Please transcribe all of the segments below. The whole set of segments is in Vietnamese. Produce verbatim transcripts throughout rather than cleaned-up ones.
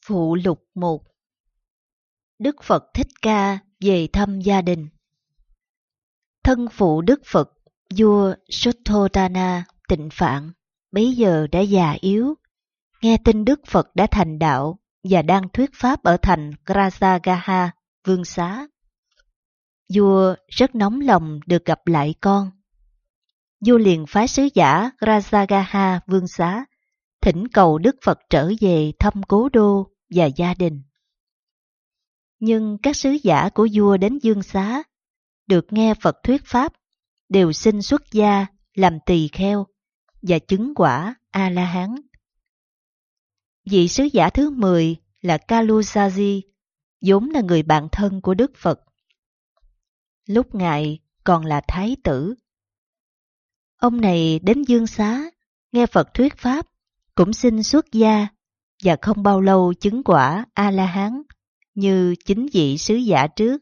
Phụ lục một. Đức Phật Thích Ca về thăm gia đình. Thân phụ Đức Phật, vua Sutthodana Tịnh Phạn, bấy giờ đã già yếu, nghe tin Đức Phật đã thành đạo và đang thuyết pháp ở thành Grajagaha, vương xá. Vua rất nóng lòng được gặp lại con. Vua liền phái sứ giả Grajagaha vương xá thỉnh cầu Đức Phật trở về thăm cố đô và gia đình. Nhưng các sứ giả của vua đến vương xá, được nghe Phật thuyết pháp, đều xin xuất gia làm tỳ kheo và chứng quả A-la-hán. Vị sứ giả thứ mười là Kalusaji, vốn là người bạn thân của Đức Phật. Lúc ngài còn là thái tử. Ông này đến vương xá, nghe Phật thuyết pháp, cũng xin xuất gia và không bao lâu chứng quả A-la-hán như chính vị sứ giả trước.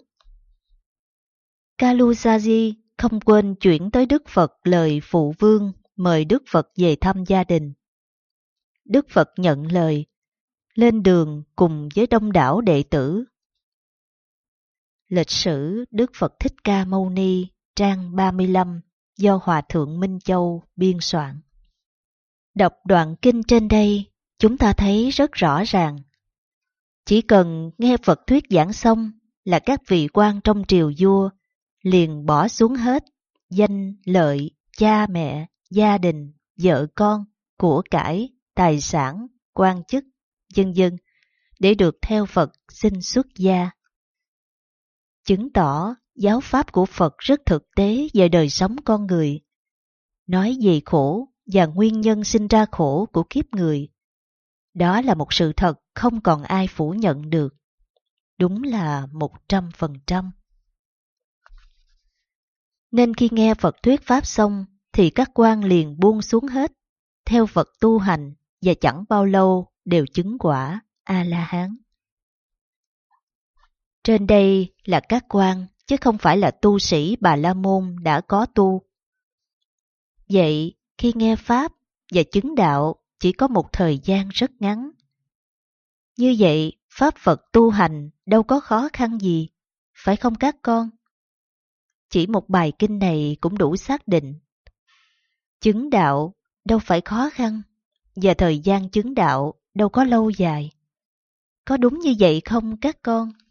Kalusaji không quên chuyển tới Đức Phật lời phụ vương mời Đức Phật về thăm gia đình. Đức Phật nhận lời, lên đường cùng với đông đảo đệ tử. Lịch sử Đức Phật Thích Ca Mâu Ni, trang ba mươi lăm, do Hòa Thượng Minh Châu biên soạn. Đọc đoạn kinh trên đây, chúng ta thấy rất rõ ràng. Chỉ cần nghe Phật thuyết giảng xong là các vị quan trong triều vua liền bỏ xuống hết danh lợi, cha mẹ, gia đình, vợ con, của cải, tài sản, quan chức, vân vân để được theo Phật xin xuất gia. Chứng tỏ giáo pháp của Phật rất thực tế về đời sống con người, nói về khổ và nguyên nhân sinh ra khổ của kiếp người. Đó là một sự thật không còn ai phủ nhận được. Đúng là một trăm phần trăm. Nên khi nghe Phật thuyết pháp xong thì các quan liền buông xuống hết, theo Phật tu hành và chẳng bao lâu đều chứng quả A-la-hán. Trên đây là các quan chứ không phải là tu sĩ Bà La Môn đã có tu. Vậy khi nghe pháp và chứng đạo chỉ có một thời gian rất ngắn. Như vậy pháp Phật tu hành đâu có khó khăn gì, phải không các con? Chỉ một bài kinh này cũng đủ xác định. Chứng đạo đâu phải khó khăn, và thời gian chứng đạo đâu có lâu dài. Có đúng như vậy không các con?